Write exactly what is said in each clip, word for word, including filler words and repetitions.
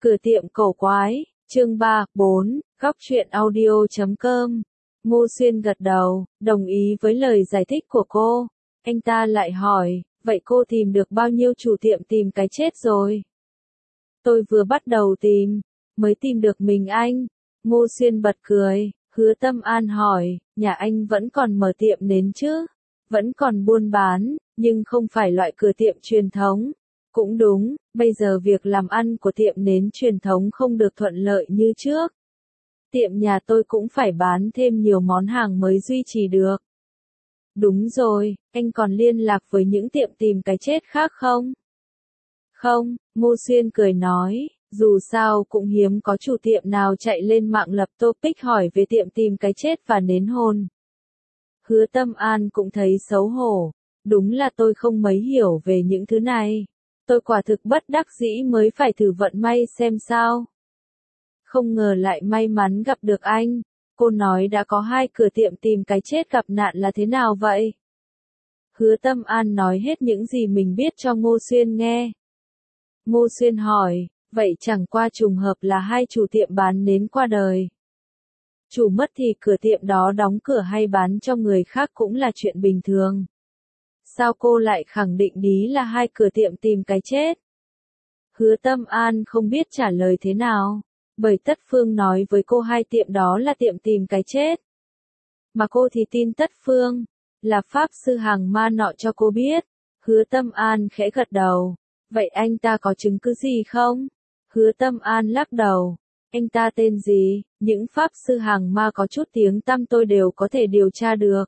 Cửa tiệm cổ quái, chương ba, bốn, góc truyện audio chấm com. Ngô Xuyên gật đầu, đồng ý với lời giải thích của cô. Anh ta lại hỏi, vậy cô tìm được bao nhiêu chủ tiệm tìm cái chết rồi? Tôi vừa bắt đầu tìm, mới tìm được mình anh. Ngô Xuyên bật cười, Hứa Tâm An hỏi, nhà anh vẫn còn mở tiệm nến chứ? Vẫn còn buôn bán, nhưng không phải loại cửa tiệm truyền thống. Cũng đúng, bây giờ việc làm ăn của tiệm nến truyền thống không được thuận lợi như trước. Tiệm nhà tôi cũng phải bán thêm nhiều món hàng mới duy trì được. Đúng rồi, anh còn liên lạc với những tiệm tìm cái chết khác không? Không, Ngô Xuyên cười nói, dù sao cũng hiếm có chủ tiệm nào chạy lên mạng lập topic hỏi về tiệm tìm cái chết và nến hôn. Hứa Tâm An cũng thấy xấu hổ, đúng là tôi không mấy hiểu về những thứ này. Tôi quả thực bất đắc dĩ mới phải thử vận may xem sao. Không ngờ lại may mắn gặp được anh. Cô nói đã có hai cửa tiệm tìm cái chết gặp nạn là thế nào vậy? Hứa Tâm An nói hết những gì mình biết cho Ngô Xuyên nghe. Ngô Xuyên hỏi, vậy chẳng qua trùng hợp là hai chủ tiệm bán nến qua đời. Chủ mất thì cửa tiệm đó đóng cửa hay bán cho người khác cũng là chuyện bình thường. Sao cô lại khẳng định đí là hai cửa tiệm tìm cái chết? Hứa Tâm An không biết trả lời thế nào, bởi Tất Phương nói với cô hai tiệm đó là tiệm tìm cái chết. Mà cô thì tin Tất Phương, là pháp sư hàng ma nọ cho cô biết. Hứa Tâm An khẽ gật đầu, vậy anh ta có chứng cứ gì không? Hứa Tâm An lắc đầu, anh ta tên gì, những pháp sư hàng ma có chút tiếng tăm tôi đều có thể điều tra được.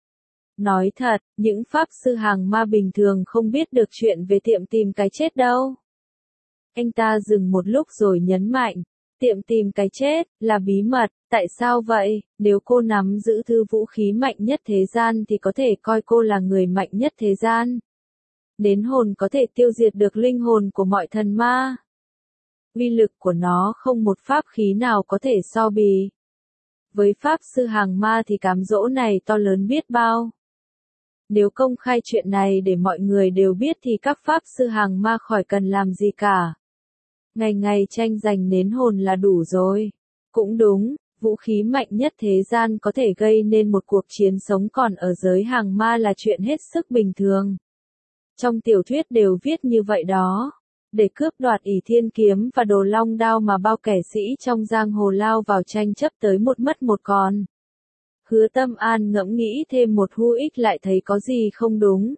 Nói thật, những pháp sư hàng ma bình thường không biết được chuyện về tiệm tìm cái chết đâu. Anh ta dừng một lúc rồi nhấn mạnh, tiệm tìm cái chết, là bí mật, tại sao vậy? Nếu cô nắm giữ thứ vũ khí mạnh nhất thế gian thì có thể coi cô là người mạnh nhất thế gian. Nến hồn có thể tiêu diệt được linh hồn của mọi thần ma. Uy lực của nó không một pháp khí nào có thể so bì. Với pháp sư hàng ma thì cám dỗ này to lớn biết bao. Nếu công khai chuyện này để mọi người đều biết thì các pháp sư hàng ma khỏi cần làm gì cả. Ngày ngày tranh giành nến hồn là đủ rồi. Cũng đúng, vũ khí mạnh nhất thế gian có thể gây nên một cuộc chiến sống còn ở giới hàng ma là chuyện hết sức bình thường. Trong tiểu thuyết đều viết như vậy đó. Để cướp đoạt ỷ thiên kiếm và đồ long đao mà bao kẻ sĩ trong giang hồ lao vào tranh chấp tới một mất một còn. Hứa Tâm An ngẫm nghĩ thêm một hu ích lại thấy có gì không đúng.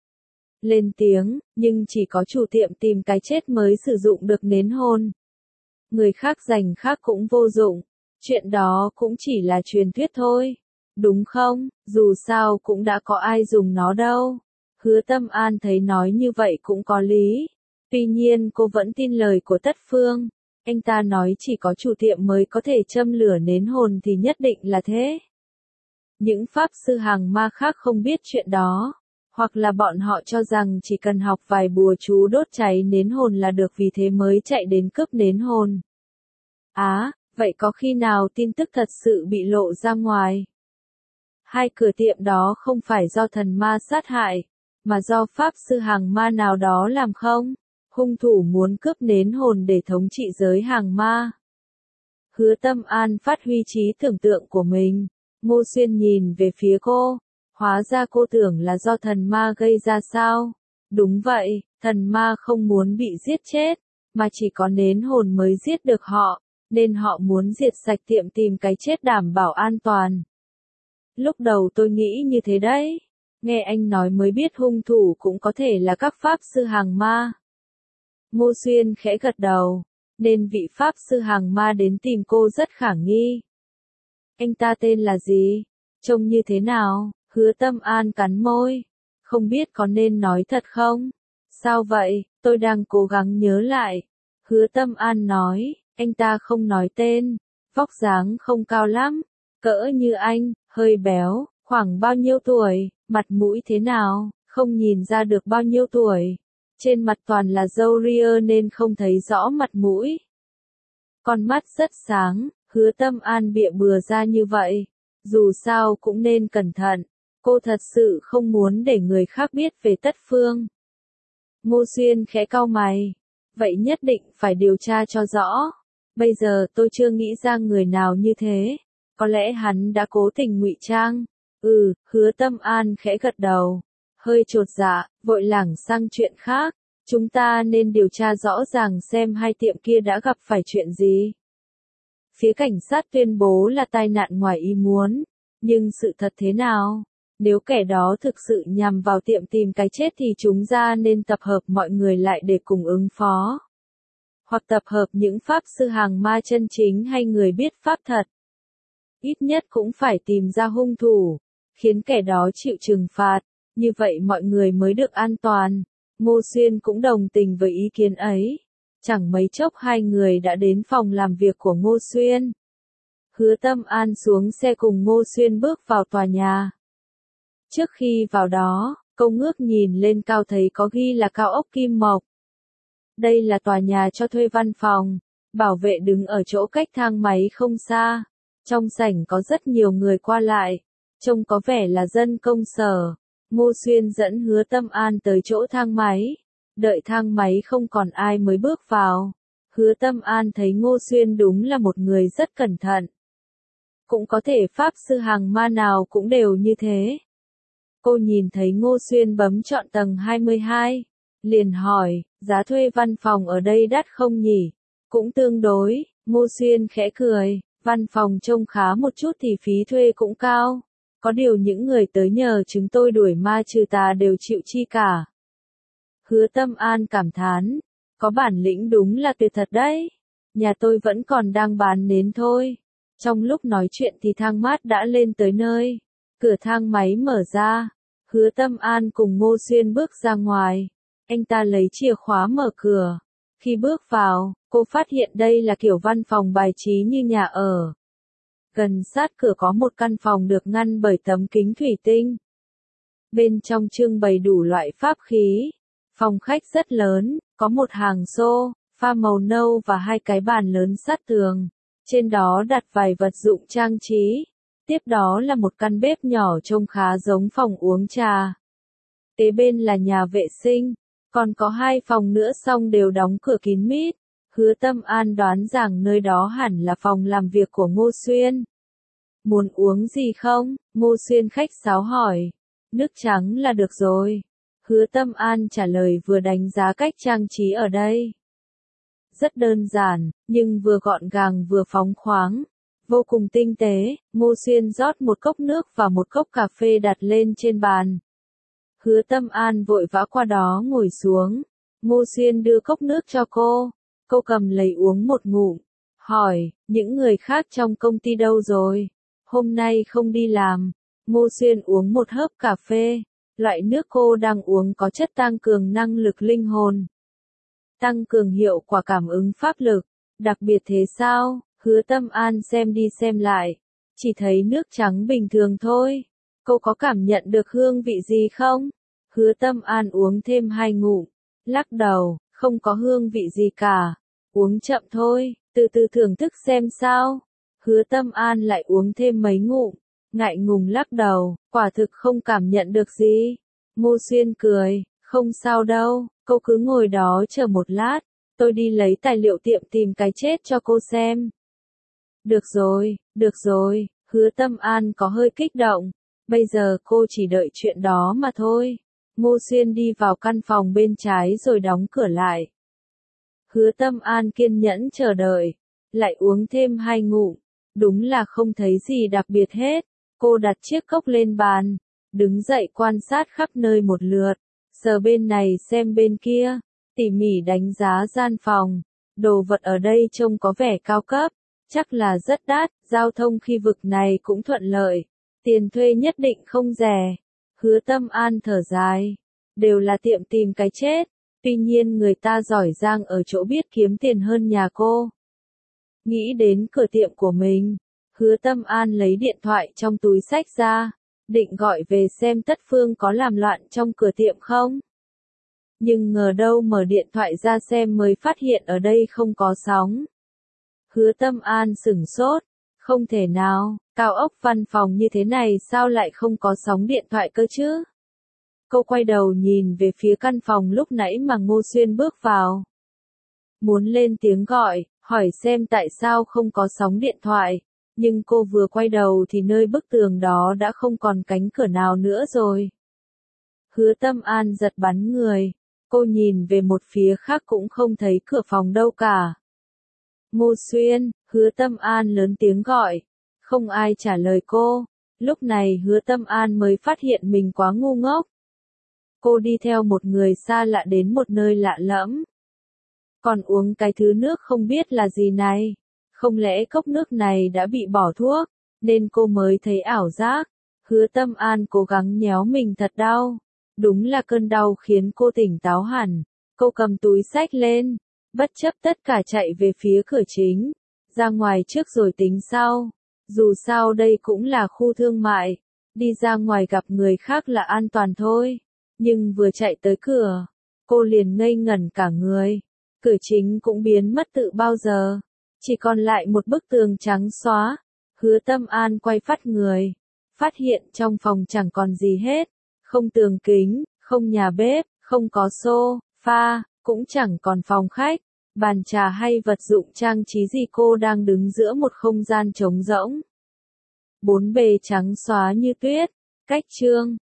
Lên tiếng, nhưng chỉ có chủ tiệm tìm cái chết mới sử dụng được nến hôn. Người khác giành khác cũng vô dụng. Chuyện đó cũng chỉ là truyền thuyết thôi. Đúng không? Dù sao cũng đã có ai dùng nó đâu. Hứa Tâm An thấy nói như vậy cũng có lý. Tuy nhiên cô vẫn tin lời của Tất Phương. Anh ta nói chỉ có chủ tiệm mới có thể châm lửa nến hồn thì nhất định là thế. Những pháp sư hàng ma khác không biết chuyện đó. Hoặc là bọn họ cho rằng chỉ cần học vài bùa chú đốt cháy nến hồn là được vì thế mới chạy đến cướp nến hồn. Á, à, vậy có khi nào tin tức thật sự bị lộ ra ngoài? Hai cửa tiệm đó không phải do thần ma sát hại, mà do pháp sư hàng ma nào đó làm không? Hung thủ muốn cướp nến hồn để thống trị giới hàng ma. Hứa Tâm An phát huy trí tưởng tượng của mình. Ngô Xuyên nhìn về phía cô. Hóa ra cô tưởng là do thần ma gây ra sao? Đúng vậy, thần ma không muốn bị giết chết, mà chỉ có nến hồn mới giết được họ, nên họ muốn diệt sạch tiệm tìm cái chết đảm bảo an toàn. Lúc đầu tôi nghĩ như thế đấy. Nghe anh nói mới biết hung thủ cũng có thể là các pháp sư hàng ma. Ngô Xuyên khẽ gật đầu, nên vị pháp sư hàng ma đến tìm cô rất khả nghi. Anh ta tên là gì? Trông như thế nào? Hứa Tâm An cắn môi. Không biết có nên nói thật không? Sao vậy? Tôi đang cố gắng nhớ lại. Hứa Tâm An nói, anh ta không nói tên. Vóc dáng không cao lắm. Cỡ như anh, hơi béo, khoảng bao nhiêu tuổi, mặt mũi thế nào, không nhìn ra được bao nhiêu tuổi. Trên mặt toàn là râu ria nên không thấy rõ mặt mũi. Con mắt rất sáng, Hứa Tâm An bịa bừa ra như vậy. Dù sao cũng nên cẩn thận. Cô thật sự không muốn để người khác biết về Tất Phương. Ngô Xuyên khẽ cau mày. Vậy nhất định phải điều tra cho rõ. Bây giờ tôi chưa nghĩ ra người nào như thế. Có lẽ hắn đã cố tình ngụy trang. Ừ, Hứa Tâm An khẽ gật đầu. Hơi chột dạ, vội lảng sang chuyện khác. Chúng ta nên điều tra rõ ràng xem hai tiệm kia đã gặp phải chuyện gì. Phía cảnh sát tuyên bố là tai nạn ngoài ý muốn. Nhưng sự thật thế nào? Nếu kẻ đó thực sự nhằm vào tiệm tìm cái chết thì chúng ta nên tập hợp mọi người lại để cùng ứng phó. Hoặc tập hợp những pháp sư hàng ma chân chính hay người biết pháp thật. Ít nhất cũng phải tìm ra hung thủ, khiến kẻ đó chịu trừng phạt, như vậy mọi người mới được an toàn. Ngô Xuyên cũng đồng tình với ý kiến ấy. Chẳng mấy chốc hai người đã đến phòng làm việc của Ngô Xuyên. Hứa Tâm An xuống xe cùng Ngô Xuyên bước vào tòa nhà. Trước khi vào đó, cô ngước nhìn lên cao thấy có ghi là cao ốc Kim Mộc. Đây là tòa nhà cho thuê văn phòng. Bảo vệ đứng ở chỗ cách thang máy không xa. Trong sảnh có rất nhiều người qua lại. Trông có vẻ là dân công sở. Ngô Xuyên dẫn Hứa Tâm An tới chỗ thang máy. Đợi thang máy không còn ai mới bước vào. Hứa Tâm An thấy Ngô Xuyên đúng là một người rất cẩn thận. Cũng có thể pháp sư hàng ma nào cũng đều như thế. Cô nhìn thấy Ngô Xuyên bấm chọn tầng hai mươi hai. Liền hỏi, giá thuê văn phòng ở đây đắt không nhỉ? Cũng tương đối. Ngô Xuyên khẽ cười. Văn phòng trông khá một chút thì phí thuê cũng cao. Có điều những người tới nhờ chúng tôi đuổi ma trừ tà đều chịu chi cả. Hứa Tâm An cảm thán. Có bản lĩnh đúng là tuyệt thật đấy. Nhà tôi vẫn còn đang bán nến thôi. Trong lúc nói chuyện thì thang mát đã lên tới nơi. Cửa thang máy mở ra. Hứa Tâm An cùng Ngô Xuyên bước ra ngoài. Anh ta lấy chìa khóa mở cửa. Khi bước vào, cô phát hiện đây là kiểu văn phòng bài trí như nhà ở. Gần sát cửa có một căn phòng được ngăn bởi tấm kính thủy tinh. Bên trong trưng bày đủ loại pháp khí. Phòng khách rất lớn, có một hàng xô, pha màu nâu và hai cái bàn lớn sát tường. Trên đó đặt vài vật dụng trang trí. Tiếp đó là một căn bếp nhỏ trông khá giống phòng uống trà. Kế bên là nhà vệ sinh. Còn có hai phòng nữa xong đều đóng cửa kín mít. Hứa Tâm An đoán rằng nơi đó hẳn là phòng làm việc của Ngô Xuyên. Muốn uống gì không? Ngô Xuyên khách sáo hỏi. Nước trắng là được rồi. Hứa Tâm An trả lời vừa đánh giá cách trang trí ở đây. Rất đơn giản, nhưng vừa gọn gàng vừa phóng khoáng. Vô cùng tinh tế. Ngô Xuyên rót một cốc nước và một cốc cà phê đặt lên trên bàn. Hứa Tâm An vội vã qua đó ngồi xuống. Ngô Xuyên đưa cốc nước cho cô. Cô cầm lấy uống một ngụm. Hỏi, những người khác trong công ty đâu rồi? Hôm nay không đi làm. Ngô Xuyên uống một hớp cà phê. Loại nước cô đang uống có chất tăng cường năng lực linh hồn. Tăng cường hiệu quả cảm ứng pháp lực. Đặc biệt thế sao? Hứa Tâm An xem đi xem lại. Chỉ thấy nước trắng bình thường thôi. Cô có cảm nhận được hương vị gì không? Hứa Tâm An uống thêm hai ngụm. Lắc đầu, không có hương vị gì cả. Uống chậm thôi, từ từ thưởng thức xem sao. Hứa Tâm An lại uống thêm mấy ngụm. Ngại ngùng lắc đầu, quả thực không cảm nhận được gì. Ngô Xuyên cười, không sao đâu, cô cứ ngồi đó chờ một lát. Tôi đi lấy tài liệu tiệm tìm cái chết cho cô xem. Được rồi, được rồi, Hứa Tâm An có hơi kích động. Bây giờ cô chỉ đợi chuyện đó mà thôi. Ngô Xuyên đi vào căn phòng bên trái rồi đóng cửa lại. Hứa Tâm An kiên nhẫn chờ đợi. Lại uống thêm hai ngụm. Đúng là không thấy gì đặc biệt hết. Cô đặt chiếc cốc lên bàn. Đứng dậy quan sát khắp nơi một lượt. Sờ bên này xem bên kia. Tỉ mỉ đánh giá gian phòng. Đồ vật ở đây trông có vẻ cao cấp. Chắc là rất đắt. Giao thông khi vực này cũng thuận lợi. Tiền thuê nhất định không rẻ. Hứa Tâm An thở dài. Đều là tiệm tìm cái chết. Tuy nhiên người ta giỏi giang ở chỗ biết kiếm tiền hơn nhà cô. Nghĩ đến cửa tiệm của mình. Hứa Tâm An lấy điện thoại trong túi xách ra. Định gọi về xem Tất Phương có làm loạn trong cửa tiệm không. Nhưng ngờ đâu mở điện thoại ra xem mới phát hiện ở đây không có sóng. Hứa Tâm An sửng sốt. Không thể nào, cao ốc văn phòng như thế này sao lại không có sóng điện thoại cơ chứ? Cô quay đầu nhìn về phía căn phòng lúc nãy mà Ngô Xuyên bước vào. muốn lên tiếng gọi, hỏi xem tại sao không có sóng điện thoại, nhưng cô vừa quay đầu thì nơi bức tường đó đã không còn cánh cửa nào nữa rồi. Hứa Tâm An giật bắn người, cô nhìn về một phía khác cũng không thấy cửa phòng đâu cả. Ngô Xuyên, Hứa Tâm An lớn tiếng gọi, không ai trả lời cô, lúc này Hứa Tâm An mới phát hiện mình quá ngu ngốc. Cô đi theo một người xa lạ đến một nơi lạ lẫm. Còn uống cái thứ nước không biết là gì này, không lẽ cốc nước này đã bị bỏ thuốc, nên cô mới thấy ảo giác. Hứa Tâm An cố gắng nhéo mình thật đau, đúng là cơn đau khiến cô tỉnh táo hẳn. Cô cầm túi xách lên, bất chấp tất cả chạy về phía cửa chính, ra ngoài trước rồi tính sau. Dù sao đây cũng là khu thương mại, đi ra ngoài gặp người khác là an toàn thôi. Nhưng vừa chạy tới cửa, cô liền ngây ngẩn cả người. Cửa chính cũng biến mất từ bao giờ, chỉ còn lại một bức tường trắng xóa. Hứa Tâm An quay phát người, phát hiện trong phòng chẳng còn gì hết, không tường kính, không nhà bếp, không có sofa, cũng chẳng còn phòng khách, bàn trà hay vật dụng trang trí gì. Cô đang đứng giữa một không gian trống rỗng. Bốn bề trắng xóa như tuyết, cách chương